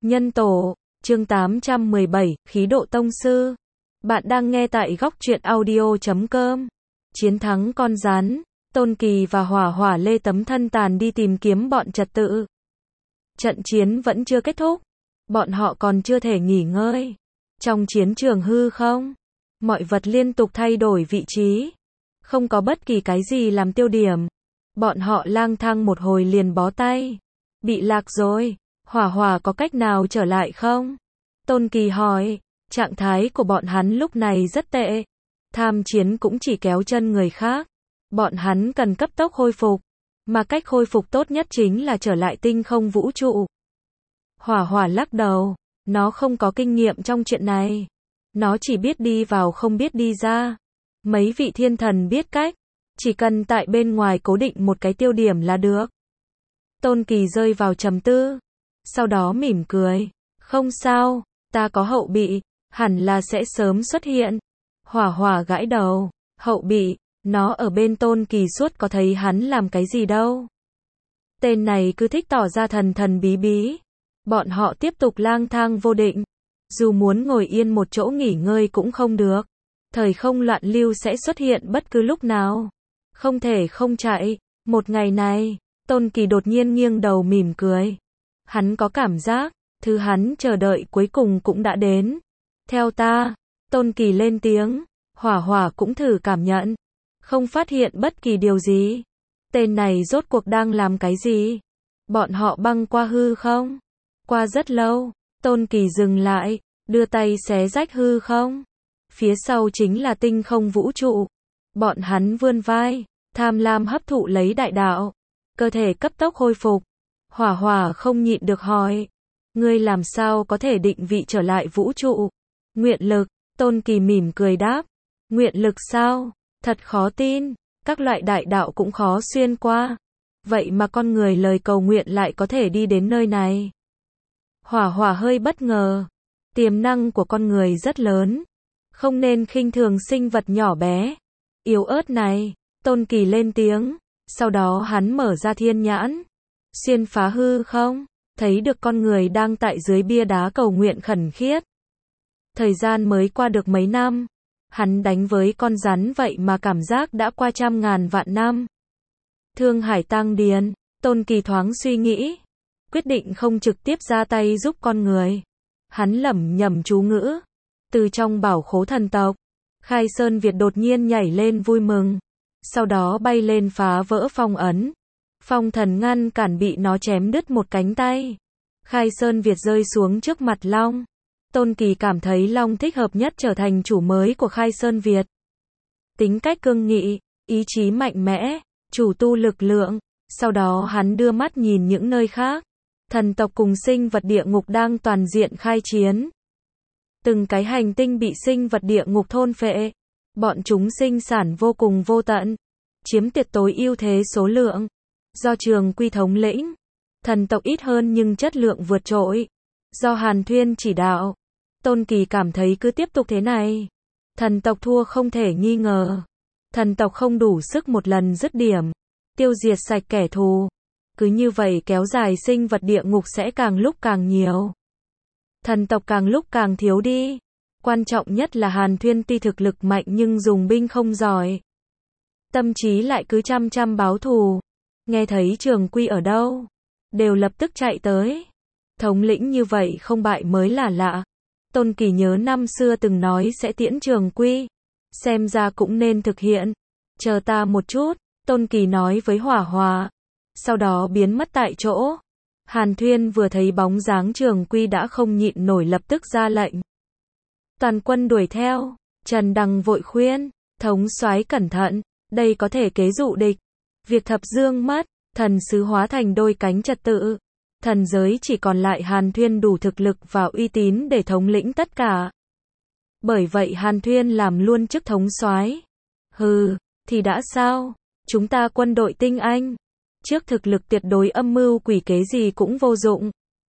Nhân tổ, chương 817, khí độ tông sư. Bạn đang nghe tại góc truyện audio.com. Chiến thắng con rắn, Tôn Kỳ và Hỏa Hỏa lê tấm thân tàn đi tìm kiếm bọn trật tự. Trận chiến vẫn chưa kết thúc, bọn họ còn chưa thể nghỉ ngơi. Trong chiến trường hư không, mọi vật liên tục thay đổi vị trí, không có bất kỳ cái gì làm tiêu điểm. Bọn họ lang thang một hồi liền bó tay. Bị lạc rồi, Hỏa Hỏa có cách nào trở lại không? Tôn Kỳ hỏi, trạng thái của bọn hắn lúc này rất tệ. Tham chiến cũng chỉ kéo chân người khác. Bọn hắn cần cấp tốc khôi phục, mà cách khôi phục tốt nhất chính là trở lại tinh không vũ trụ. Hỏa Hỏa lắc đầu, nó không có kinh nghiệm trong chuyện này. Nó chỉ biết đi vào không biết đi ra. Mấy vị thiên thần biết cách, chỉ cần tại bên ngoài cố định một cái tiêu điểm là được. Tôn Kỳ rơi vào trầm tư, sau đó mỉm cười, không sao, ta có hậu bị, hẳn là sẽ sớm xuất hiện. Hỏa Hỏa gãi đầu, hậu bị, nó ở bên Tôn Kỳ suốt có thấy hắn làm cái gì đâu. Tên này cứ thích tỏ ra thần thần bí bí. Bọn họ tiếp tục lang thang vô định, dù muốn ngồi yên một chỗ nghỉ ngơi cũng không được. Thời không loạn lưu sẽ xuất hiện bất cứ lúc nào. Không thể không chạy. Một ngày này, Tôn Kỳ đột nhiên nghiêng đầu mỉm cười. Hắn có cảm giác, thứ hắn chờ đợi cuối cùng cũng đã đến. Theo ta, Tôn Kỳ lên tiếng, Hỏa Hỏa cũng thử cảm nhận. Không phát hiện bất kỳ điều gì. Tên này rốt cuộc đang làm cái gì? Bọn họ băng qua hư không? Qua rất lâu, Tôn Kỳ dừng lại, đưa tay xé rách hư không. Phía sau chính là tinh không vũ trụ. Bọn hắn vươn vai, tham lam hấp thụ lấy đại đạo. Cơ thể cấp tốc khôi phục. Hỏa Hỏa không nhịn được hỏi, ngươi làm sao có thể định vị trở lại vũ trụ? Nguyện lực, Tôn Kỳ mỉm cười đáp. Nguyện lực sao? Thật khó tin, các loại đại đạo cũng khó xuyên qua. Vậy mà con người lời cầu nguyện lại có thể đi đến nơi này. Hỏa Hỏa hơi bất ngờ. Tiềm năng của con người rất lớn. Không nên khinh thường sinh vật nhỏ bé, yếu ớt này. Tôn Kỳ lên tiếng. Sau đó hắn mở ra thiên nhãn. Xuyên phá hư không? Thấy được con người đang tại dưới bia đá cầu nguyện khẩn khiết. Thời gian mới qua được mấy năm. Hắn đánh với con rắn vậy mà cảm giác đã qua 100.000 vạn năm. Thương Hải Tăng Điền, Tôn Kỳ thoáng suy nghĩ. Quyết định không trực tiếp ra tay giúp con người. Hắn lẩm nhẩm chú ngữ. Từ trong bảo khố thần tộc, Khai Sơn Việt đột nhiên nhảy lên vui mừng. Sau đó bay lên phá vỡ phong ấn. Phong thần ngăn cản bị nó chém đứt một cánh tay. Khai Sơn Việt rơi xuống trước mặt Long. Tôn Kỳ cảm thấy Long thích hợp nhất trở thành chủ mới của Khai Sơn Việt. Tính cách cương nghị, ý chí mạnh mẽ, chủ tu lực lượng. Sau đó hắn đưa mắt nhìn những nơi khác. Thần tộc cùng sinh vật địa ngục đang toàn diện khai chiến. Từng cái hành tinh bị sinh vật địa ngục thôn phệ. Bọn chúng sinh sản vô cùng vô tận, chiếm tuyệt tối ưu thế số lượng. Do Trường Quy thống lĩnh, thần tộc ít hơn nhưng chất lượng vượt trội. Do Hàn Thuyên chỉ đạo, Tôn Kỳ cảm thấy cứ tiếp tục thế này, thần tộc thua không thể nghi ngờ. Thần tộc không đủ sức một lần dứt điểm, tiêu diệt sạch kẻ thù. Cứ như vậy kéo dài sinh vật địa ngục sẽ càng lúc càng nhiều. Thần tộc càng lúc càng thiếu đi. Quan trọng nhất là Hàn Thuyên tuy thực lực mạnh nhưng dùng binh không giỏi. Tâm trí lại cứ chăm báo thù. Nghe thấy Trường Quy ở đâu, đều lập tức chạy tới. Thống lĩnh như vậy không bại mới là lạ. Tôn Kỳ nhớ năm xưa từng nói sẽ tiễn Trường Quy. Xem ra cũng nên thực hiện. Chờ ta một chút, Tôn Kỳ nói với Hỏa Hỏa. Sau đó biến mất tại chỗ. Hàn Thuyên vừa thấy bóng dáng Trường Quy đã không nhịn nổi lập tức ra lệnh. Toàn quân đuổi theo. Trần Đằng vội khuyên, thống soái cẩn thận, đây có thể kế dụ địch. Việc thập dương mất, thần sứ hóa thành đôi cánh trật tự. Thần giới chỉ còn lại Hàn Thuyên đủ thực lực và uy tín để thống lĩnh tất cả. Bởi vậy Hàn Thuyên làm luôn chức thống soái. Hừ, thì đã sao? Chúng ta quân đội tinh anh. Trước thực lực tuyệt đối âm mưu quỷ kế gì cũng vô dụng.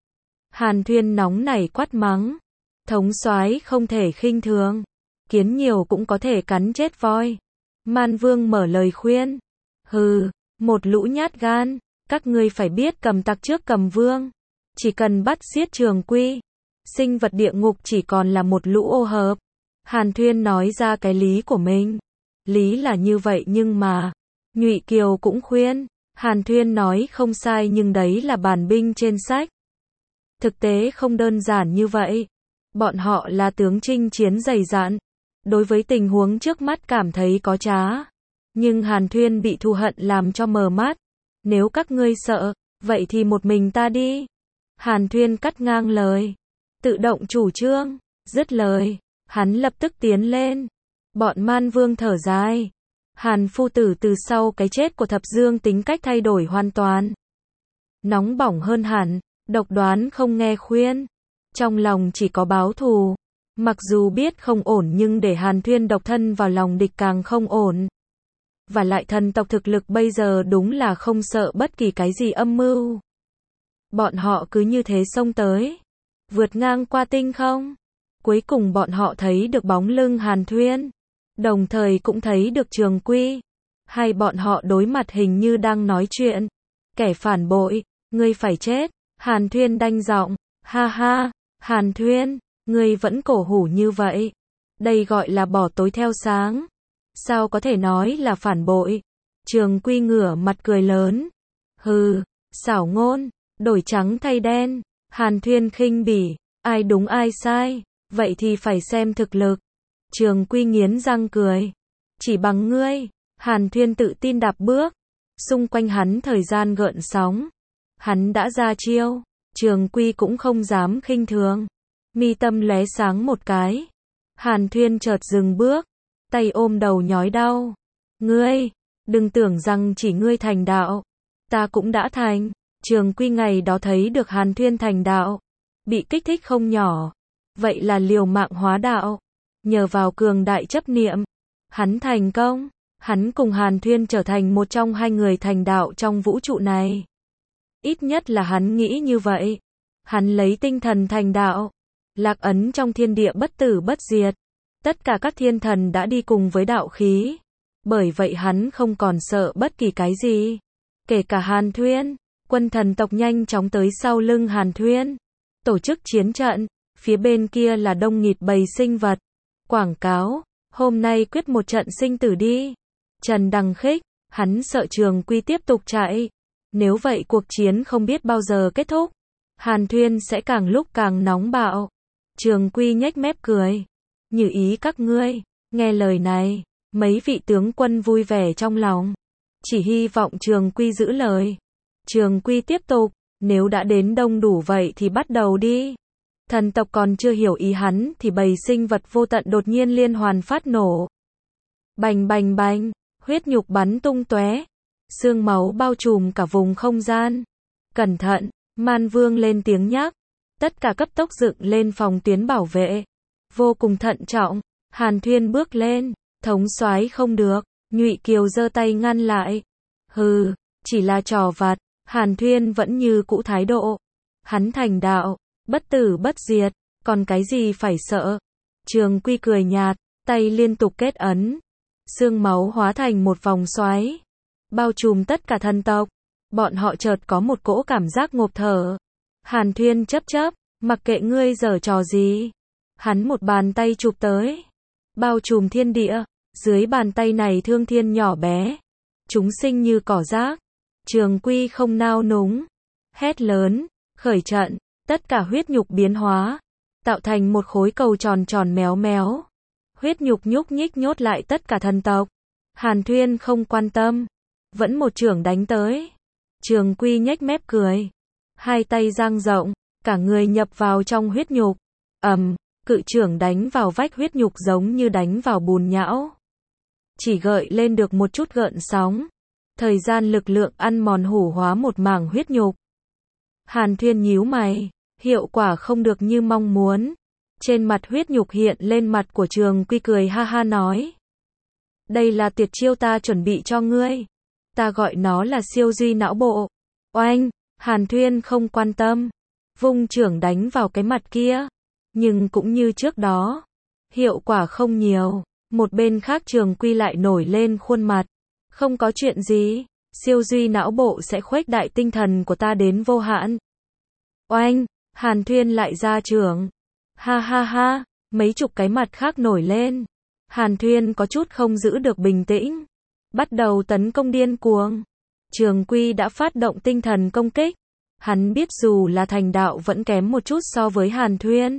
Hàn Thuyên nóng nảy quát mắng. Thống soái không thể khinh thường. Kiến nhiều cũng có thể cắn chết voi. Man Vương mở lời khuyên. Hừ, một lũ nhát gan. Các ngươi phải biết cầm tặc trước cầm vương. Chỉ cần bắt giết Trường Quy, sinh vật địa ngục chỉ còn là một lũ ô hợp. Hàn Thuyên nói ra cái lý của mình. Lý là như vậy nhưng mà, Nhụy Kiều cũng khuyên, Hàn Thuyên nói không sai nhưng đấy là bản binh trên sách. Thực tế không đơn giản như vậy. Bọn họ là tướng chinh chiến dày dạn. Đối với tình huống trước mắt cảm thấy có trá. Nhưng Hàn Thuyên bị thù hận làm cho mờ mắt. Nếu các ngươi sợ, vậy thì một mình ta đi. Hàn Thuyên cắt ngang lời. Tự động chủ trương, dứt lời. Hắn lập tức tiến lên. Bọn Man Vương thở dài. Hàn phu tử từ sau cái chết của Thập Dương tính cách thay đổi hoàn toàn. Nóng bỏng hơn hẳn, độc đoán không nghe khuyên. Trong lòng chỉ có báo thù. Mặc dù biết không ổn nhưng để Hàn Thuyên độc thân vào lòng địch càng không ổn. Và lại thần tộc thực lực bây giờ đúng là không sợ bất kỳ cái gì âm mưu. Bọn họ cứ như thế xông tới. Vượt ngang qua tinh không. Cuối cùng bọn họ thấy được bóng lưng Hàn Thuyên. Đồng thời cũng thấy được Trường Quy. Hai bọn họ đối mặt hình như đang nói chuyện. Kẻ phản bội, ngươi phải chết. Hàn Thuyên đanh giọng. Ha ha, Hàn Thuyên, ngươi vẫn cổ hủ như vậy. Đây gọi là bỏ tối theo sáng. Sao có thể nói là phản bội? Trường Quy ngửa mặt cười lớn. Hừ, xảo ngôn, đổi trắng thay đen. Hàn Thuyên khinh bỉ, ai đúng ai sai, vậy thì phải xem thực lực. Trường Quy nghiến răng cười. Chỉ bằng ngươi. Hàn Thuyên tự tin đạp bước. Xung quanh hắn thời gian gợn sóng. Hắn đã ra chiêu. Trường Quy cũng không dám khinh thường. Mi tâm lóe sáng một cái. Hàn Thuyên chợt dừng bước. Tay ôm đầu nhói đau. Ngươi, đừng tưởng rằng chỉ ngươi thành đạo. Ta cũng đã thành. Trường Quy ngày đó thấy được Hàn Thuyên thành đạo. Bị kích thích không nhỏ. Vậy là liều mạng hóa đạo. Nhờ vào cường đại chấp niệm. Hắn thành công. Hắn cùng Hàn Thuyên trở thành một trong hai người thành đạo trong vũ trụ này. Ít nhất là hắn nghĩ như vậy. Hắn lấy tinh thần thành đạo. Lạc ấn trong thiên địa bất tử bất diệt. Tất cả các thiên thần đã đi cùng với đạo khí. Bởi vậy hắn không còn sợ bất kỳ cái gì. Kể cả Hàn Thuyên. Quân thần tộc nhanh chóng tới sau lưng Hàn Thuyên. Tổ chức chiến trận. Phía bên kia là đông nghịt bầy sinh vật. Quảng cáo. Hôm nay quyết một trận sinh tử đi. Trần Đằng khích. Hắn sợ Trường Quy tiếp tục chạy. Nếu vậy cuộc chiến không biết bao giờ kết thúc. Hàn Thuyên sẽ càng lúc càng nóng bạo. Trường Quy nhếch mép cười. Như ý các ngươi. Nghe lời này. Mấy vị tướng quân vui vẻ trong lòng. Chỉ hy vọng Trường Quy giữ lời. Trường Quy tiếp tục. Nếu đã đến đông đủ vậy thì bắt đầu đi. Thần tộc còn chưa hiểu ý hắn thì bầy sinh vật vô tận đột nhiên liên hoàn phát nổ. Bành bành bành. Huyết nhục bắn tung tóe. Xương máu bao trùm cả vùng không gian. Cẩn thận. Man Vương lên tiếng nhắc. Tất cả cấp tốc dựng lên phòng tuyến bảo vệ. Vô cùng thận trọng. Hàn Thuyên bước lên. Thống soái không được. Nhụy Kiều giơ tay ngăn lại. Hừ, chỉ là trò vặt. Hàn Thuyên vẫn như cũ thái độ. Hắn thành đạo. Bất tử bất diệt. Còn cái gì phải sợ? Trường Quy cười nhạt. Tay liên tục kết ấn. Xương máu hóa thành một vòng xoáy. Bao trùm tất cả thần tộc. Bọn họ chợt có một cỗ cảm giác ngộp thở. Hàn Thuyên chấp chấp. Mặc kệ ngươi giở trò gì. Hắn một bàn tay chụp tới. Bao trùm thiên địa. Dưới bàn tay này thương thiên nhỏ bé. Chúng sinh như cỏ rác. Trường Quy không nao núng. Hét lớn. Khởi trận. Tất cả huyết nhục biến hóa. Tạo thành một khối cầu tròn tròn méo méo. Huyết nhục nhúc nhích nhốt lại tất cả thần tộc. Hàn Thuyên không quan tâm. Vẫn một chưởng đánh tới. Trường Quy nhếch mép cười. Hai tay dang rộng. Cả người nhập vào trong huyết nhục. Cự chưởng đánh vào vách huyết nhục giống như đánh vào bùn nhão. Chỉ gợi lên được một chút gợn sóng. Thời gian lực lượng ăn mòn hủ hóa một mảng huyết nhục. Hàn Thuyên nhíu mày. Hiệu quả không được như mong muốn. Trên mặt huyết nhục hiện lên mặt của Trường Quy cười ha ha nói. Đây là tuyệt chiêu ta chuẩn bị cho ngươi. Ta gọi nó là siêu duy não bộ. Oanh, Hàn Thuyên không quan tâm. Vung chưởng đánh vào cái mặt kia. Nhưng cũng như trước đó. Hiệu quả không nhiều. Một bên khác Trường Quy lại nổi lên khuôn mặt. Không có chuyện gì. Siêu duy não bộ sẽ khuếch đại tinh thần của ta đến vô hạn. Oanh, Hàn Thuyên lại ra trường. Ha ha ha, mấy chục cái mặt khác nổi lên. Hàn Thuyên có chút không giữ được bình tĩnh. Bắt đầu tấn công điên cuồng. Trường Quy đã phát động tinh thần công kích. Hắn biết dù là thành đạo vẫn kém một chút so với Hàn Thuyên.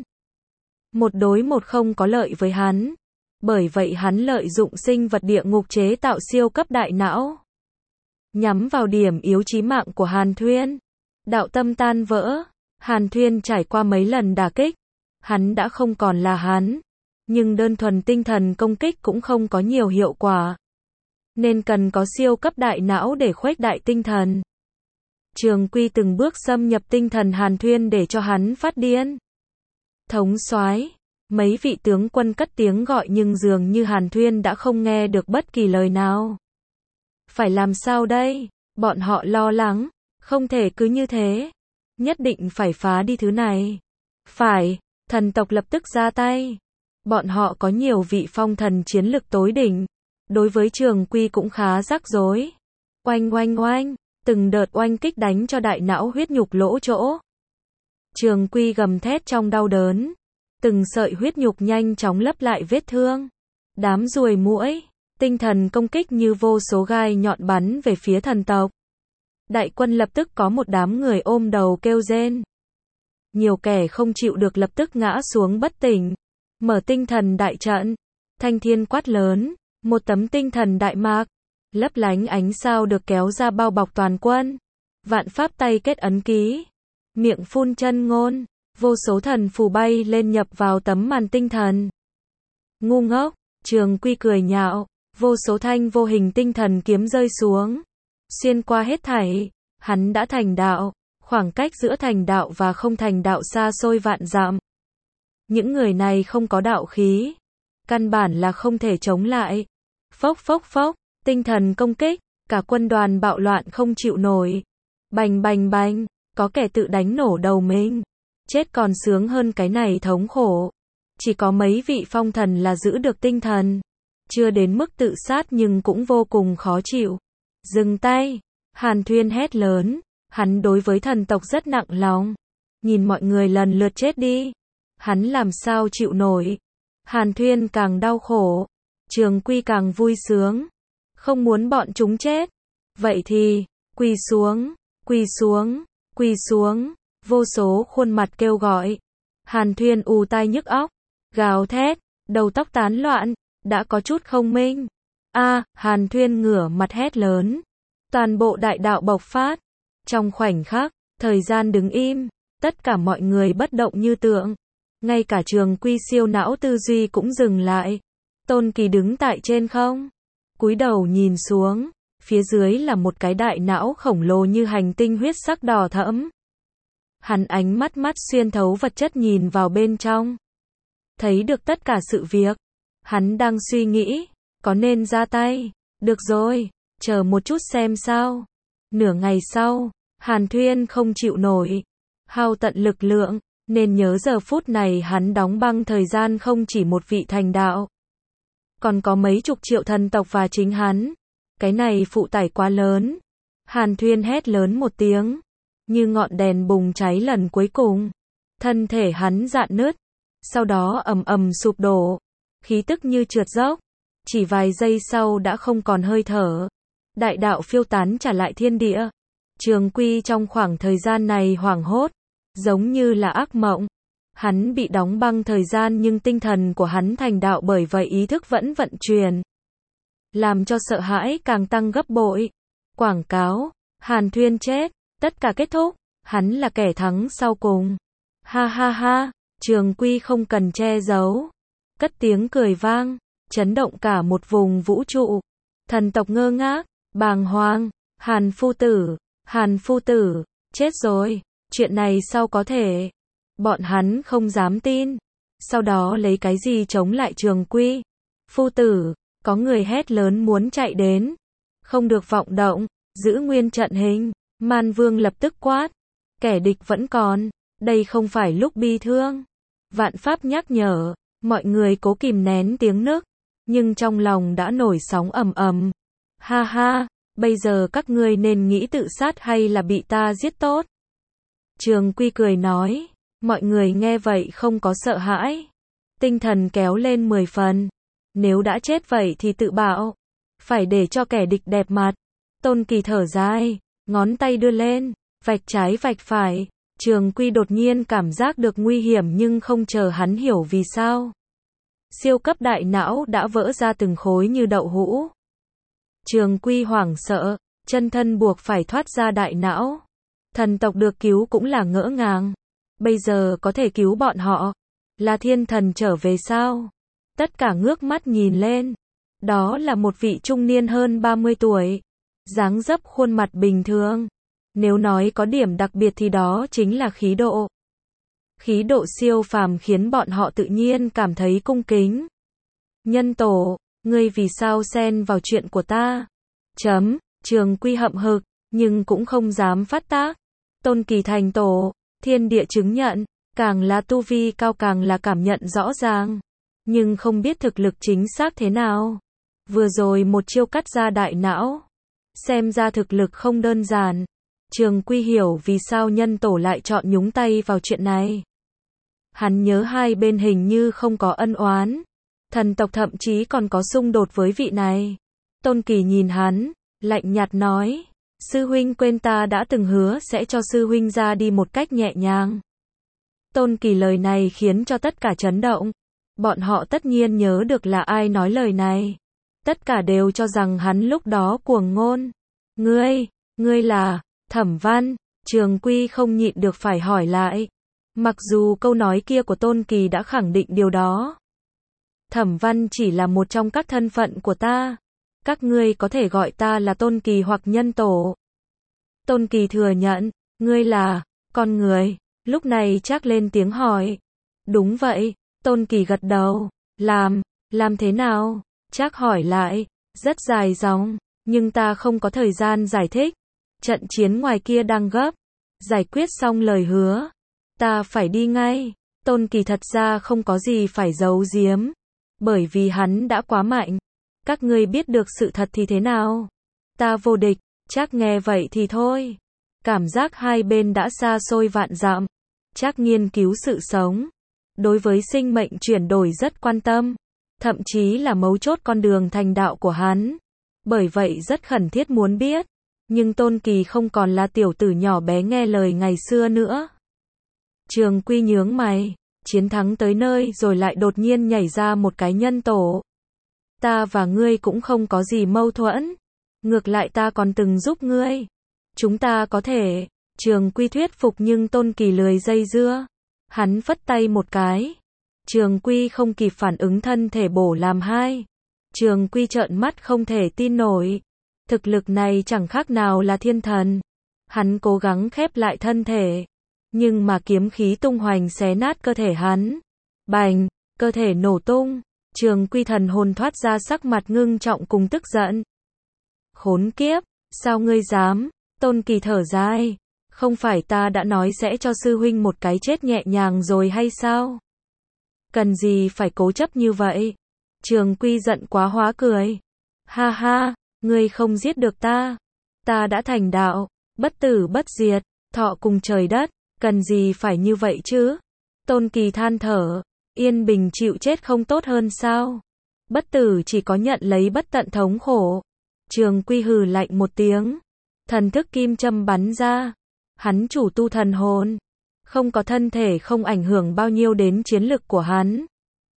Một đối một không có lợi với hắn. Bởi vậy hắn lợi dụng sinh vật địa ngục chế tạo siêu cấp đại não. Nhắm vào điểm yếu chí mạng của Hàn Thuyên. Đạo tâm tan vỡ. Hàn Thuyên trải qua mấy lần đả kích. Hắn đã không còn là hắn. Nhưng đơn thuần tinh thần công kích cũng không có nhiều hiệu quả. Nên cần có siêu cấp đại não để khuếch đại tinh thần. Trường Quy từng bước xâm nhập tinh thần Hàn Thuyên để cho hắn phát điên. Thống soái, mấy vị tướng quân cất tiếng gọi nhưng dường như Hàn Thuyên đã không nghe được bất kỳ lời nào. Phải làm sao đây? Bọn họ lo lắng. Không thể cứ như thế. Nhất định phải phá đi thứ này. Phải, thần tộc lập tức ra tay. Bọn họ có nhiều vị phong thần chiến lực tối đỉnh. Đối với Trường Quy cũng khá rắc rối. Oanh oanh oanh, từng đợt oanh kích đánh cho đại não huyết nhục lỗ chỗ. Trường Quy gầm thét trong đau đớn. Từng sợi huyết nhục nhanh chóng lấp lại vết thương. Đám ruồi muỗi, tinh thần công kích như vô số gai nhọn bắn về phía thần tộc. Đại quân lập tức có một đám người ôm đầu kêu rên. Nhiều kẻ không chịu được lập tức ngã xuống bất tỉnh. Mở tinh thần đại trận. Thanh thiên quát lớn. Một tấm tinh thần đại mạc. Lấp lánh ánh sao được kéo ra bao bọc toàn quân. Vạn pháp tay kết ấn ký. Miệng phun chân ngôn. Vô số thần phù bay lên nhập vào tấm màn tinh thần. Ngu ngốc. Trường Quy cười nhạo. Vô số thanh vô hình tinh thần kiếm rơi xuống. Xuyên qua hết thảy. Hắn đã thành đạo. Khoảng cách giữa thành đạo và không thành đạo xa xôi vạn dặm. Những người này không có đạo khí. Căn bản là không thể chống lại. Phốc phốc phốc. Tinh thần công kích. Cả quân đoàn bạo loạn không chịu nổi. Bành bành bành. Có kẻ tự đánh nổ đầu mình. Chết còn sướng hơn cái này thống khổ. Chỉ có mấy vị phong thần là giữ được tinh thần. Chưa đến mức tự sát nhưng cũng vô cùng khó chịu. Dừng tay. Hàn Thuyên hét lớn. Hắn đối với thần tộc rất nặng lòng. Nhìn mọi người lần lượt chết đi. Hắn làm sao chịu nổi. Hàn Thuyên càng đau khổ. Trường Quy càng vui sướng. Không muốn bọn chúng chết. Vậy thì, quỳ xuống, quỳ xuống, quỳ xuống. Vô số khuôn mặt kêu gọi. Hàn Thuyên ù tai nhức óc. Gào thét, đầu tóc tán loạn. Đã có chút không minh. Hàn Thuyên ngửa mặt hét lớn. Toàn bộ đại đạo bộc phát. Trong khoảnh khắc, thời gian đứng im. Tất cả mọi người bất động như tượng. Ngay cả Trường Quy siêu não tư duy cũng dừng lại. Tôn Kỳ đứng tại trên không. Cúi đầu nhìn xuống. Phía dưới là một cái đại não khổng lồ như hành tinh huyết sắc đỏ thẫm. Hắn ánh mắt xuyên thấu vật chất nhìn vào bên trong. Thấy được tất cả sự việc. Hắn đang suy nghĩ. Có nên ra tay? Được rồi. Chờ một chút xem sao. Nửa ngày sau. Hàn Thuyên không chịu nổi. Hao tận lực lượng. Nên nhớ giờ phút này hắn đóng băng thời gian không chỉ một vị thành đạo. Còn có mấy chục triệu thần tộc và chính hắn. Cái này phụ tải quá lớn. Hàn Thuyên hét lớn một tiếng. Như ngọn đèn bùng cháy lần cuối cùng. Thân thể hắn rạn nứt. Sau đó ầm ầm sụp đổ. Khí tức như trượt dốc. Chỉ vài giây sau đã không còn hơi thở. Đại đạo phiêu tán trả lại thiên địa. Trường Quy trong khoảng thời gian này hoảng hốt. Giống như là ác mộng. Hắn bị đóng băng thời gian nhưng tinh thần của hắn thành đạo bởi vậy ý thức vẫn vận chuyển. Làm cho sợ hãi càng tăng gấp bội. Quảng cáo. Hàn Thuyên chết. Tất cả kết thúc. Hắn là kẻ thắng sau cùng. Ha ha ha. Trường Quy không cần che giấu. Cất tiếng cười vang. Chấn động cả một vùng vũ trụ. Thần tộc ngơ ngác. Bàng hoàng. Hàn phu tử. Hàn phu tử. Chết rồi. Chuyện này sao có thể? Bọn hắn không dám tin. Sau đó lấy cái gì chống lại Trường Quy? Phu tử. Có người hét lớn muốn chạy đến. Không được vọng động. Giữ nguyên trận hình. Man Vương lập tức quát. Kẻ địch vẫn còn. Đây không phải lúc bi thương. Vạn Pháp nhắc nhở. Mọi người cố kìm nén tiếng nức. Nhưng trong lòng đã nổi sóng ầm ầm. Ha ha. Bây giờ các ngươi nên nghĩ tự sát hay là bị ta giết tốt? Trường Quy cười nói, mọi người nghe vậy không có sợ hãi. Tinh thần kéo lên 10 phần. Nếu đã chết vậy thì tự bảo. Phải để cho kẻ địch đẹp mặt. Tôn Kỳ thở dài, ngón tay đưa lên, vạch trái vạch phải. Trường Quy đột nhiên cảm giác được nguy hiểm nhưng không chờ hắn hiểu vì sao. Siêu cấp đại não đã vỡ ra từng khối như đậu hũ. Trường Quy hoảng sợ, chân thân buộc phải thoát ra đại não. Thần tộc được cứu cũng là ngỡ ngàng. Bây giờ có thể cứu bọn họ. Là thiên thần trở về sao? Tất cả ngước mắt nhìn lên. Đó là một vị trung niên hơn 30 tuổi. Dáng dấp khuôn mặt bình thường. Nếu nói có điểm đặc biệt thì đó chính là khí độ. Khí độ siêu phàm khiến bọn họ tự nhiên cảm thấy cung kính. Nhân tổ, ngươi vì sao xen vào chuyện của ta? Trường Quy hậm hực, nhưng cũng không dám phát tác. Tôn Kỳ thành tổ, thiên địa chứng nhận, càng là tu vi cao càng là cảm nhận rõ ràng. Nhưng không biết thực lực chính xác thế nào. Vừa rồi một chiêu cắt ra đại não. Xem ra thực lực không đơn giản. Trường Quy hiểu vì sao nhân tổ lại chọn nhúng tay vào chuyện này. Hắn nhớ hai bên hình như không có ân oán. Thần tộc thậm chí còn có xung đột với vị này. Tôn Kỳ nhìn hắn, lạnh nhạt nói, sư huynh quên ta đã từng hứa sẽ cho sư huynh ra đi một cách nhẹ nhàng. Tôn Kỳ lời này khiến cho tất cả chấn động. Bọn họ tất nhiên nhớ được là ai nói lời này. Tất cả đều cho rằng hắn lúc đó cuồng ngôn. Ngươi là Thẩm Văn. Trường Quy không nhịn được phải hỏi lại. Mặc dù câu nói kia của Tôn Kỳ đã khẳng định điều đó. Thẩm Văn chỉ là một trong các thân phận của ta. Các ngươi có thể gọi ta là Tôn Kỳ hoặc nhân tổ. Tôn Kỳ thừa nhận, ngươi là con người. Lúc này Trác lên tiếng hỏi. Đúng vậy, Tôn Kỳ gật đầu. Làm thế nào? Trác hỏi lại, rất dài dòng, nhưng ta không có thời gian giải thích. Trận chiến ngoài kia đang gấp. Giải quyết xong lời hứa. Ta phải đi ngay. Tôn Kỳ thật ra không có gì phải giấu giếm. Bởi vì hắn đã quá mạnh. Các ngươi biết được sự thật thì thế nào? Ta vô địch. Trác nghe vậy thì thôi. Cảm giác hai bên đã xa xôi vạn dặm. Trác nghiên cứu sự sống. Đối với sinh mệnh chuyển đổi rất quan tâm. Thậm chí là mấu chốt con đường thành đạo của hắn. Bởi vậy rất khẩn thiết muốn biết. Nhưng Tôn Kỳ không còn là tiểu tử nhỏ bé nghe lời ngày xưa nữa. Trường Quy nhướng mày. Chiến thắng tới nơi rồi lại đột nhiên nhảy ra một cái nhân tổ. Ta và ngươi cũng không có gì mâu thuẫn. Ngược lại ta còn từng giúp ngươi. Chúng ta có thể. Trường Quy thuyết phục nhưng Tôn Kỳ lười dây dưa. Hắn phất tay một cái. Trường Quy không kịp phản ứng thân thể bổ làm hai. Trường Quy trợn mắt không thể tin nổi. Thực lực này chẳng khác nào là thiên thần. Hắn cố gắng khép lại thân thể. Nhưng mà kiếm khí tung hoành xé nát cơ thể hắn. Bành, cơ thể nổ tung. Trường Quy thần hồn thoát ra sắc mặt ngưng trọng cùng tức giận. Khốn kiếp, sao ngươi dám? Tôn Kỳ thở dài. Không phải ta đã nói sẽ cho sư huynh một cái chết nhẹ nhàng rồi hay sao? Cần gì phải cố chấp như vậy? Trường Quy giận quá hóa cười. Ha ha, ngươi không giết được ta. Ta đã thành đạo, bất tử bất diệt, thọ cùng trời đất. Cần gì phải như vậy chứ? Tôn Kỳ than thở. Yên bình chịu chết không tốt hơn sao? Bất tử chỉ có nhận lấy bất tận thống khổ. Trường Quy hừ lạnh một tiếng. Thần thức kim châm bắn ra. Hắn chủ tu thần hồn. Không có thân thể không ảnh hưởng bao nhiêu đến chiến lực của hắn.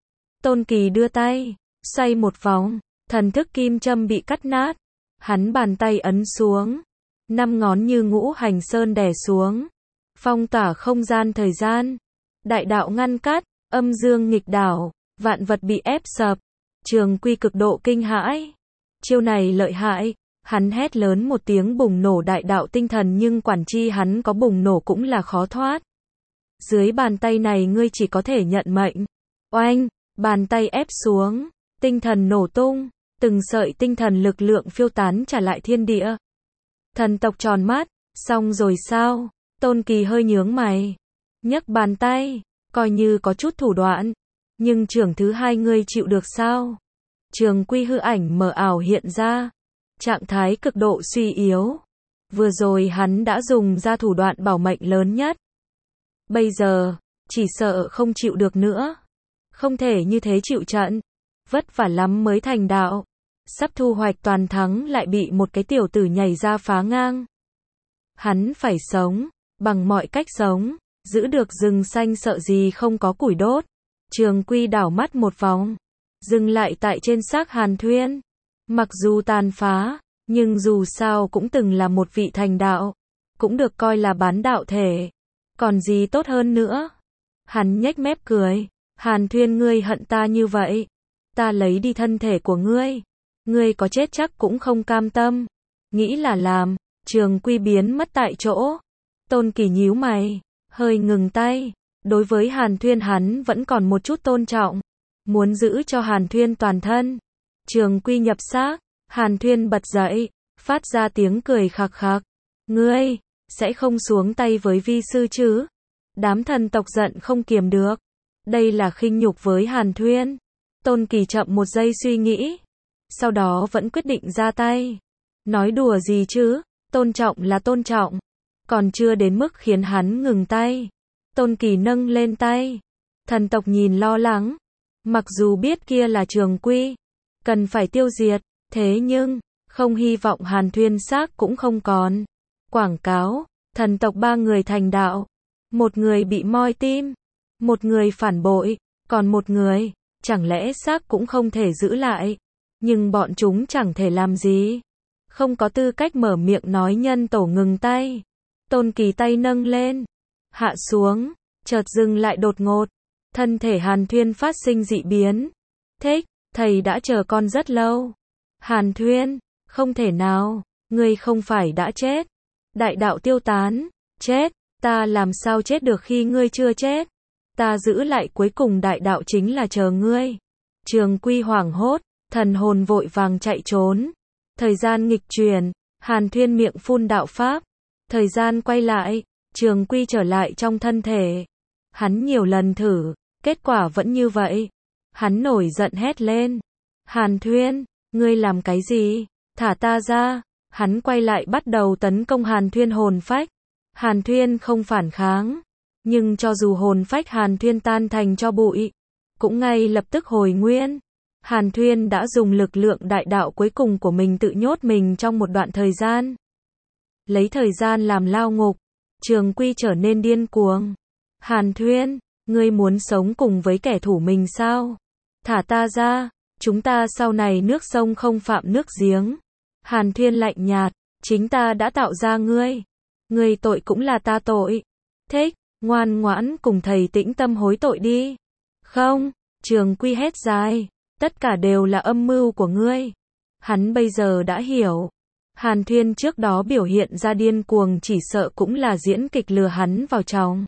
Tôn Kỳ đưa tay. Xoay một vòng. Thần thức kim châm bị cắt nát. Hắn bàn tay ấn xuống. 5 ngón như ngũ hành sơn đè xuống. Phong tỏa không gian thời gian. Đại đạo ngăn cắt. Âm dương nghịch đảo. Vạn vật bị ép sập. Trường Quy cực độ kinh hãi. Chiêu này lợi hại. Hắn hét lớn một tiếng bùng nổ đại đạo tinh thần nhưng quản chi hắn có bùng nổ cũng là khó thoát. Dưới bàn tay này ngươi chỉ có thể nhận mệnh. Oanh, bàn tay ép xuống. Tinh thần nổ tung. Từng sợi tinh thần lực lượng phiêu tán trả lại thiên địa. Thần tộc tròn mắt. Xong rồi sao? Tôn Kỳ hơi nhướng mày. Nhấc bàn tay. Coi như có chút thủ đoạn. Nhưng trưởng thứ hai ngươi chịu được sao? Trường Quy hư ảnh mờ ảo hiện ra. Trạng thái cực độ suy yếu. Vừa rồi hắn đã dùng ra thủ đoạn bảo mệnh lớn nhất. Bây giờ, chỉ sợ không chịu được nữa. Không thể như thế chịu trận. Vất vả lắm mới thành đạo. Sắp thu hoạch toàn thắng lại bị một cái tiểu tử nhảy ra phá ngang. Hắn phải sống, bằng mọi cách sống, giữ được rừng xanh sợ gì không có củi đốt. Trường Quy đảo mắt một vòng, dừng lại tại trên xác Hàn Thuyên. Mặc dù tàn phá, nhưng dù sao cũng từng là một vị thành đạo, cũng được coi là bán đạo thể. Còn gì tốt hơn nữa? Hắn nhếch mép cười, Hàn Thuyên ngươi hận ta như vậy, ta lấy đi thân thể của ngươi, ngươi có chết chắc cũng không cam tâm. Nghĩ là làm, Trường Quy biến mất tại chỗ. Tôn Kỳ nhíu mày, hơi ngừng tay. Đối với Hàn Thuyên hắn vẫn còn một chút tôn trọng, muốn giữ cho Hàn Thuyên toàn thân. Trường Quy nhập xác, Hàn Thuyên bật dậy, phát ra tiếng cười khạc khạc. Ngươi, sẽ không xuống tay với vi sư chứ? Đám thần tộc giận không kiềm được. Đây là khinh nhục với Hàn Thuyên. Tôn Kỳ chậm một giây suy nghĩ, sau đó vẫn quyết định ra tay. Nói đùa gì chứ, tôn trọng là tôn trọng, còn chưa đến mức khiến hắn ngừng tay. Tôn Kỳ nâng lên tay. Thần tộc nhìn lo lắng. Mặc dù biết kia là Trường Quy, cần phải tiêu diệt, thế nhưng, không hy vọng Hàn Thuyên xác cũng không còn. Quảng cáo, thần tộc 3 người thành đạo. Một người bị moi tim, một người phản bội, còn một người, chẳng lẽ xác cũng không thể giữ lại. Nhưng bọn chúng chẳng thể làm gì. Không có tư cách mở miệng nói nhân tổ ngừng tay. Tôn Kỳ tay nâng lên, hạ xuống, chợt dừng lại đột ngột. Thân thể Hàn Thuyên phát sinh dị biến. Thích, thầy đã chờ con rất lâu. Hàn Thuyên, không thể nào, ngươi không phải đã chết. Đại đạo tiêu tán, chết, ta làm sao chết được khi ngươi chưa chết. Ta giữ lại cuối cùng đại đạo chính là chờ ngươi. Trường Quy hoảng hốt, thần hồn vội vàng chạy trốn. Thời gian nghịch chuyển, Hàn Thuyên miệng phun đạo pháp. Thời gian quay lại, Trường Quy trở lại trong thân thể. Hắn nhiều lần thử, kết quả vẫn như vậy. Hắn nổi giận hét lên. Hàn Thuyên, ngươi làm cái gì? Thả ta ra. Hắn quay lại bắt đầu tấn công Hàn Thuyên hồn phách. Hàn Thuyên không phản kháng. Nhưng cho dù hồn phách Hàn Thuyên tan thành cho bụi, cũng ngay lập tức hồi nguyên. Hàn Thuyên đã dùng lực lượng đại đạo cuối cùng của mình tự nhốt mình trong một đoạn thời gian. Lấy thời gian làm lao ngục, Trường Quy trở nên điên cuồng. Hàn Thuyên, ngươi muốn sống cùng với kẻ thù mình sao? Thả ta ra, chúng ta sau này nước sông không phạm nước giếng. Hàn Thuyên lạnh nhạt, chính ta đã tạo ra ngươi. Ngươi tội cũng là ta tội. Thích, ngoan ngoãn cùng thầy tĩnh tâm hối tội đi. Không, Trường Quy hét dài, tất cả đều là âm mưu của ngươi. Hắn bây giờ đã hiểu. Hàn Thuyên trước đó biểu hiện ra điên cuồng chỉ sợ cũng là diễn kịch lừa hắn vào trong.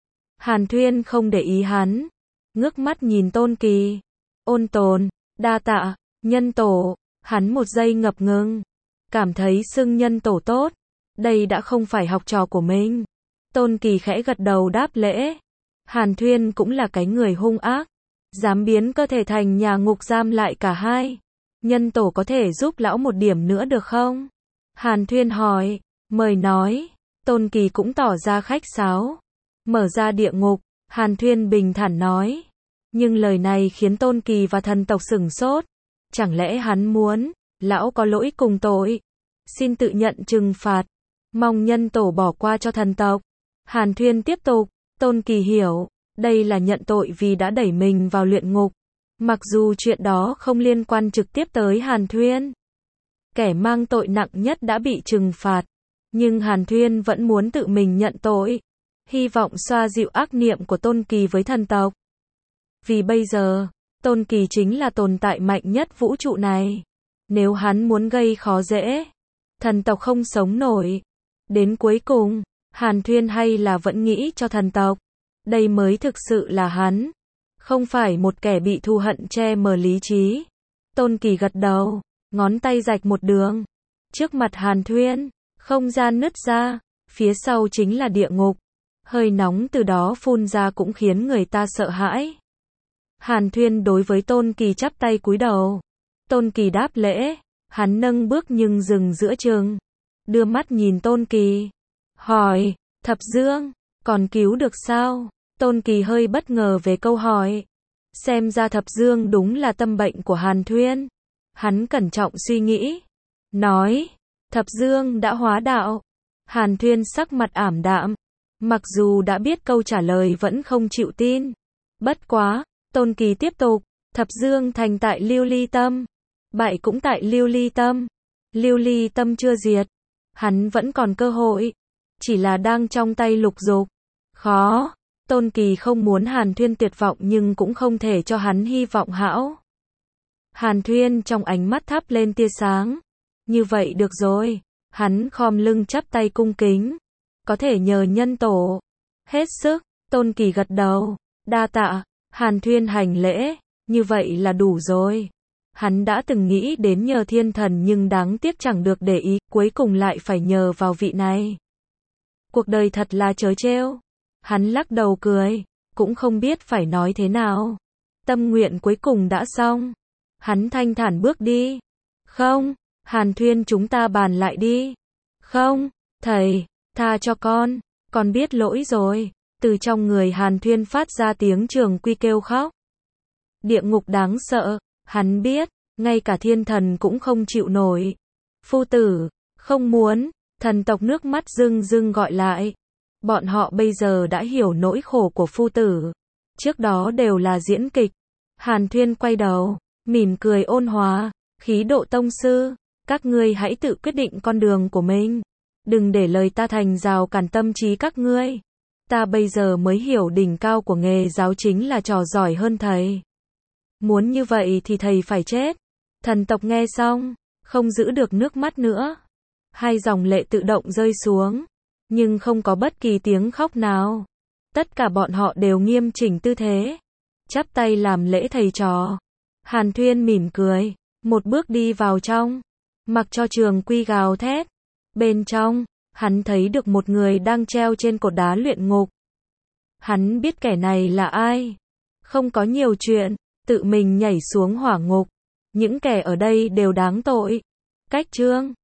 Hàn Thuyên không để ý hắn, ngước mắt nhìn Tôn Kỳ. Ôn tồn, đa tạ, nhân tổ. Hắn một giây ngập ngừng, cảm thấy xưng nhân tổ tốt. Đây đã không phải học trò của mình. Tôn Kỳ khẽ gật đầu đáp lễ. Hàn Thuyên cũng là cái người hung ác, dám biến cơ thể thành nhà ngục giam lại cả hai. Nhân tổ có thể giúp lão một điểm nữa được không? Hàn Thuyên hỏi, mời nói. Tôn Kỳ cũng tỏ ra khách sáo. Mở ra địa ngục, Hàn Thuyên bình thản nói. Nhưng lời này khiến Tôn Kỳ và thần tộc sửng sốt. Chẳng lẽ hắn muốn, lão có lỗi cùng tội, xin tự nhận trừng phạt, mong nhân tổ bỏ qua cho thần tộc. Hàn Thuyên tiếp tục, Tôn Kỳ hiểu, đây là nhận tội vì đã đẩy mình vào luyện ngục. Mặc dù chuyện đó không liên quan trực tiếp tới Hàn Thuyên. Kẻ mang tội nặng nhất đã bị trừng phạt. Nhưng Hàn Thuyên vẫn muốn tự mình nhận tội. Hy vọng xoa dịu ác niệm của Tôn Kỳ với thần tộc. Vì bây giờ, Tôn Kỳ chính là tồn tại mạnh nhất vũ trụ này. Nếu hắn muốn gây khó dễ, thần tộc không sống nổi. Đến cuối cùng, Hàn Thuyên hay là vẫn nghĩ cho thần tộc. Đây mới thực sự là hắn. Không phải một kẻ bị thù hận che mờ lý trí. Tôn Kỳ gật đầu, ngón tay rạch một đường. Trước mặt Hàn Thuyên, không gian nứt ra, phía sau chính là địa ngục. Hơi nóng từ đó phun ra cũng khiến người ta sợ hãi. Hàn Thuyên đối với Tôn Kỳ chắp tay cúi đầu. Tôn Kỳ đáp lễ, hắn nâng bước nhưng dừng giữa chừng. Đưa mắt nhìn Tôn Kỳ, hỏi, Thập Dương, Còn cứu được sao? Tôn Kỳ hơi bất ngờ về câu hỏi. Xem ra Thập Dương đúng là tâm bệnh của Hàn Thuyên. Hắn cẩn trọng suy nghĩ. Nói, Thập Dương đã hóa đạo. Hàn Thuyên sắc mặt ảm đạm. Mặc dù đã biết câu trả lời vẫn không chịu tin. Bất quá, Tôn Kỳ tiếp tục. Thập Dương thành tại Lưu Ly Tâm. Bại cũng tại Lưu Ly Tâm. Lưu Ly Tâm chưa diệt. Hắn vẫn còn cơ hội. Chỉ là đang trong tay Lục Dục. Khó. Tôn Kỳ không muốn Hàn Thuyên tuyệt vọng nhưng cũng không thể cho hắn hy vọng hão. Hàn Thuyên trong ánh mắt thắp lên tia sáng. Như vậy được rồi. Hắn khom lưng chắp tay cung kính. Có thể nhờ nhân tổ. Hết sức. Tôn Kỳ gật đầu. Đa tạ. Hàn Thuyên hành lễ. Như vậy là đủ rồi. Hắn đã từng nghĩ đến nhờ thiên thần nhưng đáng tiếc chẳng được để ý, cuối cùng lại phải nhờ vào vị này. Cuộc đời thật là trớ trêu. Hắn lắc đầu cười, cũng không biết phải nói thế nào. Tâm nguyện cuối cùng đã xong. Hắn thanh thản bước đi. Không, Hàn Thuyên chúng ta bàn lại đi. Không, thầy, tha cho con biết lỗi rồi. Từ trong người Hàn Thuyên phát ra tiếng Trường Quy kêu khóc. Địa ngục đáng sợ, hắn biết, ngay cả thiên thần cũng không chịu nổi. Phu tử, không muốn, thần tộc nước mắt rưng rưng gọi lại. Bọn họ bây giờ đã hiểu nỗi khổ của phu tử. Trước đó đều là diễn kịch. Hàn Thuyên quay đầu, mỉm cười ôn hòa, khí độ tông sư, các ngươi hãy tự quyết định con đường của mình. Đừng để lời ta thành rào cản tâm trí các ngươi. Ta bây giờ mới hiểu đỉnh cao của nghề giáo chính là trò giỏi hơn thầy. Muốn như vậy thì thầy phải chết. Thần tộc nghe xong, không giữ được nước mắt nữa. Hai dòng lệ tự động rơi xuống, nhưng không có bất kỳ tiếng khóc nào. Tất cả bọn họ đều nghiêm chỉnh tư thế, chắp tay làm lễ thầy trò. Hàn Thuyên mỉm cười, một bước đi vào trong, mặc cho Trường Quy gào thét. Bên trong, hắn thấy được một người đang treo trên cột đá luyện ngục. Hắn biết kẻ này là ai. Không có nhiều chuyện, tự mình nhảy xuống hỏa ngục. Những kẻ ở đây đều đáng tội. Cách chương